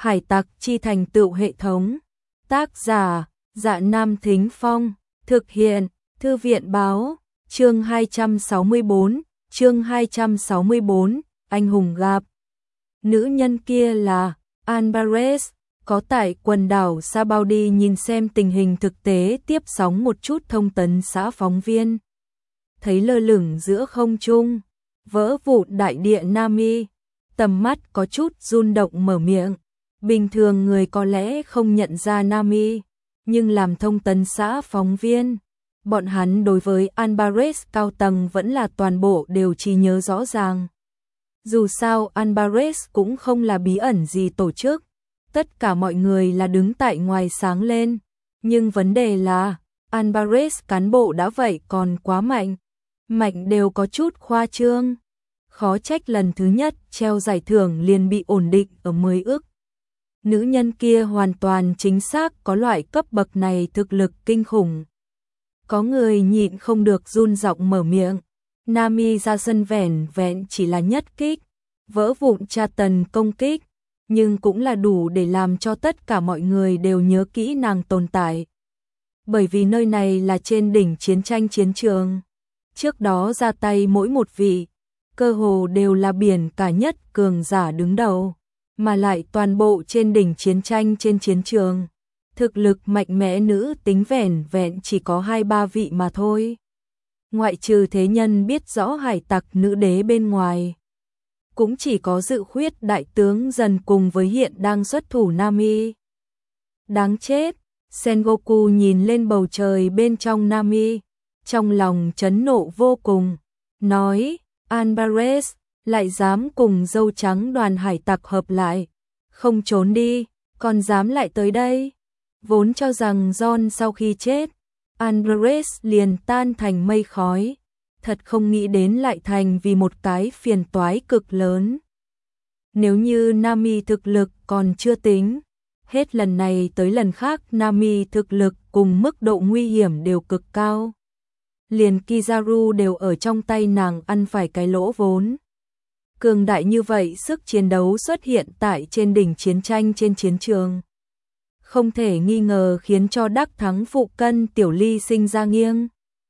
Hải tặc chi thành tựu hệ thống. Tác giả, Dạ Nam Thính Phong. Thực hiện, Thư viện báo. Chương 264, anh hùng gặp. Nữ nhân kia là Alvarez, có tại quần đảo Sabaudi nhìn xem tình hình thực tế tiếp sóng một chút thông tấn xã phóng viên. Thấy lơ lửng giữa không trung, vỡ vụn đại địa Nami, tầm mắt có chút run động mở miệng. Bình thường người có lẽ không nhận ra Nami, nhưng làm thông tấn xã phóng viên, bọn hắn đối với Alvarez cao tầng vẫn là toàn bộ đều trí nhớ rõ ràng. Dù sao Alvarez cũng không là bí ẩn gì tổ chức, tất cả mọi người là đứng tại ngoài sáng lên, nhưng vấn đề là Alvarez cán bộ đã vậy còn quá mạnh, mạnh đều có chút khoa trương. Khó trách lần thứ nhất treo giải thưởng liền bị ổn định ở 10 ức. Nữ nhân kia hoàn toàn chính xác có loại cấp bậc này thực lực kinh khủng. Có người nhịn không được run giọng mở miệng. Nami ra sân vẻn vẹn chỉ là nhất kích, vỡ vụn tra tần công kích, nhưng cũng là đủ để làm cho tất cả mọi người đều nhớ kỹ nàng tồn tại. Bởi vì nơi này là trên đỉnh chiến tranh chiến trường. Trước đó ra tay mỗi một vị, cơ hồ đều là biển cả nhất cường giả đứng đầu, mà lại toàn bộ trên đỉnh chiến tranh trên chiến trường. Thực lực mạnh mẽ nữ tính vẻn vẹn chỉ có 2-3 vị mà thôi. Ngoại trừ thế nhân biết rõ hải tặc nữ đế bên ngoài, cũng chỉ có Dự Khuyết đại tướng dần cùng với hiện đang xuất thủ Nami. Đáng chết, Sengoku nhìn lên bầu trời bên trong Nami, trong lòng chấn nộ vô cùng, nói, Alvarez, lại dám cùng dâu trắng đoàn hải tặc hợp lại, không trốn đi, còn dám lại tới đây. Vốn cho rằng John sau khi chết, Alvarez liền tan thành mây khói, thật không nghĩ đến lại thành vì một cái phiền toái cực lớn. Nếu như Nami thực lực còn chưa tính, hết lần này tới lần khác Nami thực lực cùng mức độ nguy hiểm đều cực cao. Liền Kizaru đều ở trong tay nàng ăn phải cái lỗ vốn. Cường đại như vậy sức chiến đấu xuất hiện tại trên đỉnh chiến tranh trên chiến trường, không thể nghi ngờ khiến cho đắc thắng phụ cân tiểu ly sinh ra nghiêng.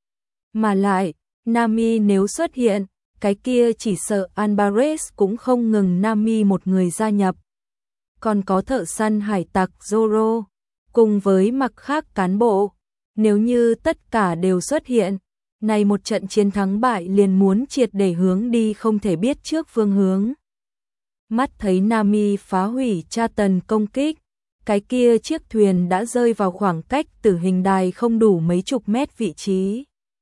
Mà lại, Nami nếu xuất hiện, cái kia chỉ sợ Alvarez cũng không ngừng Nami một người gia nhập. Còn có thợ săn hải tặc Zoro, cùng với mặt khác cán bộ, nếu như tất cả đều xuất hiện, này một trận chiến thắng bại liền muốn triệt để hướng đi không thể biết trước phương hướng. Mắt thấy Nami phá hủy tra tần công kích, cái kia chiếc thuyền đã rơi vào khoảng cách tử hình đài không đủ mấy chục mét vị trí.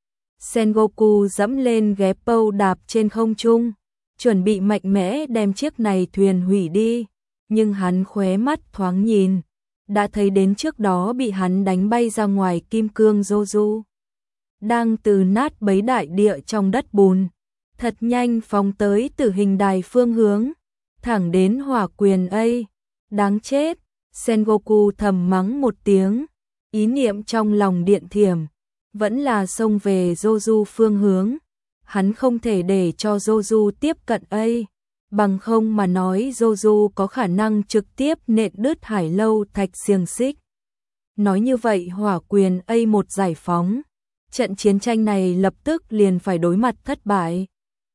Sengoku dẫm lên ghép pâu đạp trên không trung, chuẩn bị mạnh mẽ đem chiếc này thuyền hủy đi, nhưng hắn khóe mắt thoáng nhìn, đã thấy đến trước đó bị hắn đánh bay ra ngoài kim cương Joju, đang từ nát bấy đại địa trong đất bùn, thật nhanh phóng tới tử hình đài phương hướng, thẳng đến hỏa quyền A. Đáng chết, Sengoku thầm mắng một tiếng, ý niệm trong lòng điện thiểm, vẫn là xông về Joju phương hướng. Hắn không thể để cho Joju tiếp cận A, bằng không mà nói Joju có khả năng trực tiếp nện đứt hải lâu thạch xiềng xích. Nói như vậy hỏa quyền A một giải phóng, trận chiến tranh này lập tức liền phải đối mặt thất bại.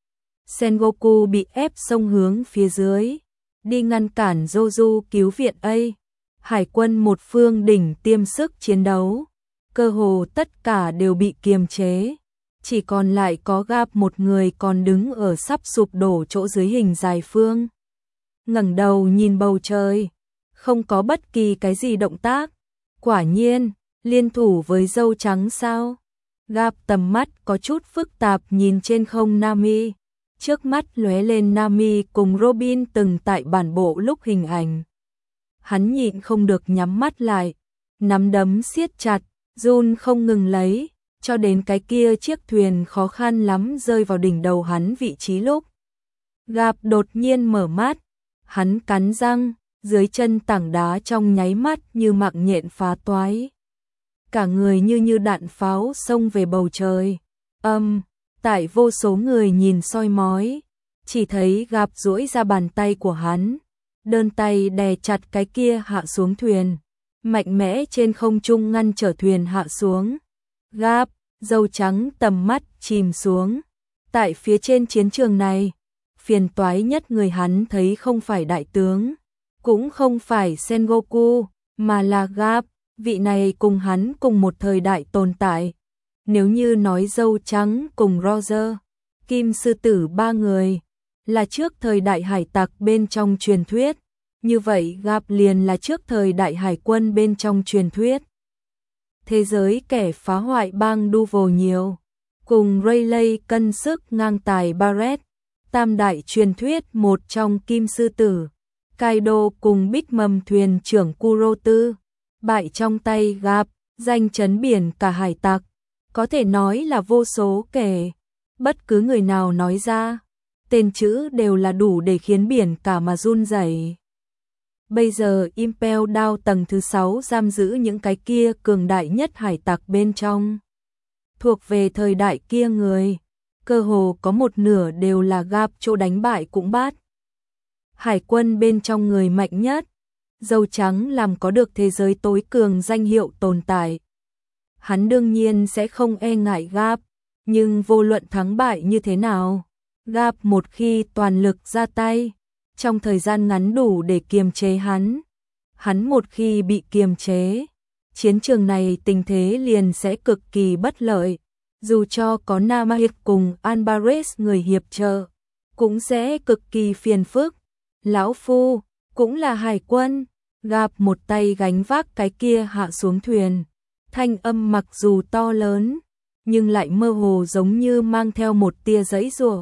Sengoku bị ép xông hướng phía dưới, đi ngăn cản Joju cứu viện A. Hải quân một phương đỉnh tiêm sức chiến đấu, cơ hồ tất cả đều bị kiềm chế, chỉ còn lại có Gap một người còn đứng ở sắp sụp đổ chỗ dưới hình dài phương. Ngẩng đầu nhìn bầu trời, không có bất kỳ cái gì động tác. Quả nhiên, liên thủ với dâu trắng sao? Gap tầm mắt có chút phức tạp nhìn trên không Nami, trước mắt lóe lên Nami cùng Robin từng tại bản bộ lúc hình ảnh. Hắn nhịn không được nhắm mắt lại, nắm đấm siết chặt, run không ngừng lấy, cho đến cái kia chiếc thuyền khó khăn lắm rơi vào đỉnh đầu hắn vị trí lúc. Gap đột nhiên mở mắt, hắn cắn răng, dưới chân tảng đá trong nháy mắt như mạng nhện phá toái. Cả người như đạn pháo xông về bầu trời. Tại vô số người nhìn soi mói, chỉ thấy Gap duỗi ra bàn tay của hắn, đơn tay đè chặt cái kia hạ xuống thuyền, mạnh mẽ trên không trung ngăn trở thuyền hạ xuống. Gap, dâu trắng tầm mắt chìm xuống. Tại phía trên chiến trường này, phiền toái nhất người hắn thấy không phải đại tướng, cũng không phải Sengoku, mà là Gap, vị này cùng hắn cùng một thời đại tồn tại. Nếu như nói dâu trắng cùng Roger, Kim Sư Tử ba người, là trước thời đại hải tặc bên trong truyền thuyết, như vậy Gap liền là trước thời đại hải quân bên trong truyền thuyết. Thế giới kẻ phá hoại bang Duval nhiều, cùng Rayleigh cân sức ngang tài Barret, tam đại truyền thuyết một trong Kim Sư Tử, Kaido cùng Big Mầm thuyền trưởng Kurotu, bại trong tay Gap, danh chấn biển cả hải tặc, có thể nói là vô số kể, bất cứ người nào nói ra, tên chữ đều là đủ để khiến biển cả mà run rẩy. Bây giờ Impel Down tầng thứ 6 giam giữ những cái kia cường đại nhất hải tặc bên trong. Thuộc về thời đại kia người, cơ hồ có một nửa đều là Gap chỗ đánh bại cũng bắt. Hải quân bên trong người mạnh nhất, dâu trắng làm có được thế giới tối cường danh hiệu tồn tại. Hắn đương nhiên sẽ không e ngại Gap, nhưng vô luận thắng bại như thế nào, Gap một khi toàn lực ra tay, trong thời gian ngắn đủ để kiềm chế hắn. Hắn một khi bị kiềm chế, chiến trường này tình thế liền sẽ cực kỳ bất lợi. Dù cho có Namahit cùng Alvarez người hiệp trợ, cũng sẽ cực kỳ phiền phức. Lão Phu, cũng là hải quân, Gap một tay gánh vác cái kia hạ xuống thuyền. Thanh âm mặc dù to lớn, nhưng lại mơ hồ giống như mang theo một tia giãy giụa.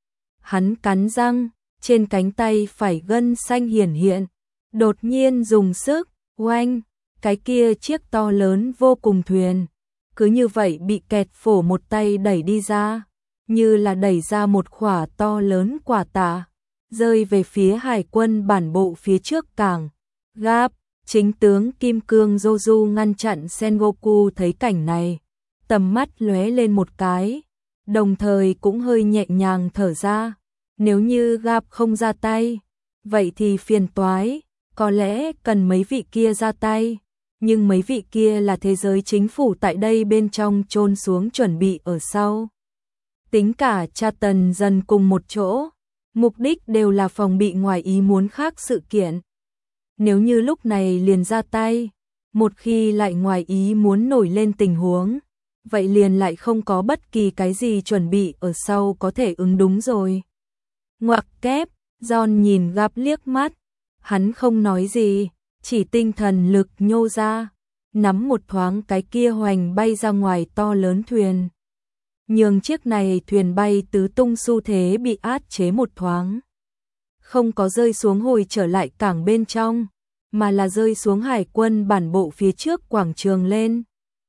Hắn cắn răng, trên cánh tay phải gân xanh hiển hiện, đột nhiên dùng sức, oanh, cái kia chiếc to lớn vô cùng thuyền, cứ như vậy bị kẹt phổ một tay đẩy đi ra, như là đẩy ra một quả to lớn quả tạ, rơi về phía hải quân bản bộ phía trước cảng. Gap, chính tướng Kim Cương Joju ngăn chặn Sengoku thấy cảnh này, tầm mắt lóe lên một cái, đồng thời cũng hơi nhẹ nhàng thở ra. Nếu như Gap không ra tay, vậy thì phiền toái, có lẽ cần mấy vị kia ra tay, nhưng mấy vị kia là thế giới chính phủ tại đây bên trong chôn xuống chuẩn bị ở sau. Tính cả cha Tần dần cùng một chỗ, mục đích đều là phòng bị ngoài ý muốn khác sự kiện. Nếu như lúc này liền ra tay, một khi lại ngoài ý muốn nổi lên tình huống, vậy liền lại không có bất kỳ cái gì chuẩn bị ở sau có thể ứng đúng rồi. Ngoặc kép, John nhìn Gap liếc mắt, hắn không nói gì, chỉ tinh thần lực nhô ra, nắm một thoáng cái kia hoành bay ra ngoài to lớn thuyền. Nhường chiếc này thuyền bay tứ tung xu thế bị át chế một thoáng. Không có rơi xuống hồi trở lại cảng bên trong, mà là rơi xuống hải quân bản bộ phía trước quảng trường lên.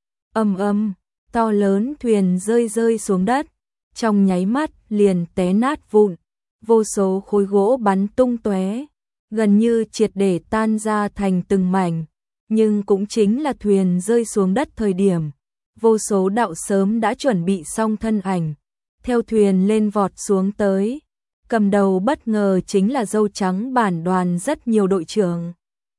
Ầm ầm, to lớn thuyền rơi xuống đất, trong nháy mắt liền té nát vụn. Vô số khối gỗ bắn tung tóe, gần như triệt để tan ra thành từng mảnh, nhưng cũng chính là thuyền rơi xuống đất thời điểm, vô số đạo sớm đã chuẩn bị xong thân ảnh, theo thuyền lên vọt xuống tới. Cầm đầu bất ngờ chính là dâu trắng bản đoàn rất nhiều đội trưởng.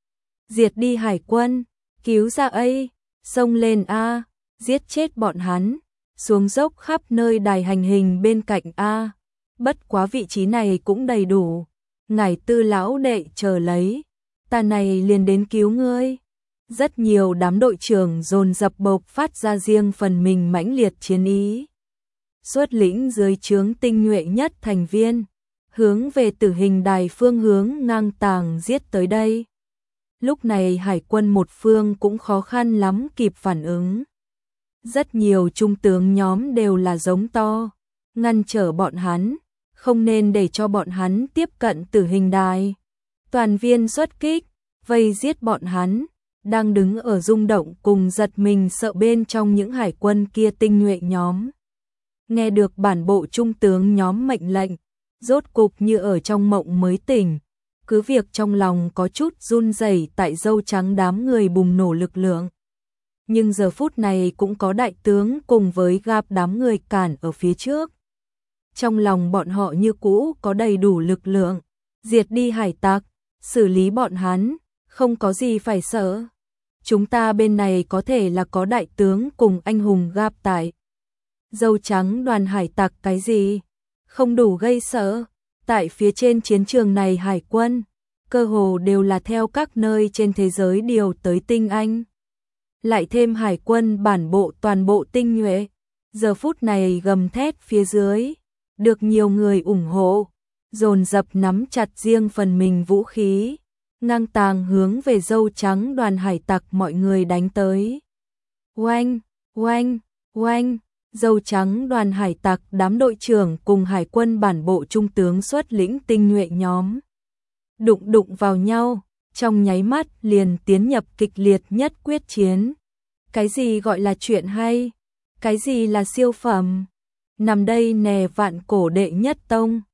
Diệt đi hải quân, cứu ra A, xông lên A, giết chết bọn hắn, xuống dốc khắp nơi đài hành hình bên cạnh A. Bất quá vị trí này cũng đầy đủ, ngài Tư lão đệ chờ lấy, ta này liền đến cứu ngươi. Rất nhiều đám đội trưởng dồn dập bộc phát ra riêng phần mình mãnh liệt chiến ý. Xuất lĩnh dưới trướng tinh nhuệ nhất thành viên, hướng về tử hình đài phương hướng ngang tàng giết tới đây. Lúc này hải quân một phương cũng khó khăn lắm kịp phản ứng. Rất nhiều trung tướng nhóm đều là giống to, ngăn trở bọn hắn, không nên để cho bọn hắn tiếp cận tử hình đài. Toàn viên xuất kích, vây giết bọn hắn, đang đứng ở rung động cùng giật mình sợ bên trong những hải quân kia tinh nhuệ nhóm. Nghe được bản bộ trung tướng nhóm mệnh lệnh, rốt cục như ở trong mộng mới tỉnh, cứ việc trong lòng có chút run rẩy tại dâu trắng đám người bùng nổ lực lượng. Nhưng giờ phút này cũng có đại tướng cùng với Gap đám người cản ở phía trước. Trong lòng bọn họ như cũ có đầy đủ lực lượng, diệt đi hải tặc, xử lý bọn hắn, không có gì phải sợ. Chúng ta bên này có thể là có đại tướng cùng anh hùng gặp tại. Dâu trắng đoàn hải tặc cái gì? Không đủ gây sợ. Tại phía trên chiến trường này hải quân, cơ hồ đều là theo các nơi trên thế giới điều tới tinh anh. Lại thêm hải quân bản bộ toàn bộ tinh nhuệ. Giờ phút này gầm thét phía dưới, được nhiều người ủng hộ, dồn dập nắm chặt riêng phần mình vũ khí, ngang tàng hướng về dâu trắng đoàn hải tặc mọi người đánh tới. Oanh, oanh, oanh, dâu trắng đoàn hải tặc đám đội trưởng cùng hải quân bản bộ trung tướng xuất lĩnh tinh nhuệ nhóm. Đụng vào nhau, trong nháy mắt liền tiến nhập kịch liệt nhất quyết chiến. Cái gì gọi là chuyện hay? Cái gì là siêu phẩm? Nằm đây nè vạn cổ đệ nhất tông.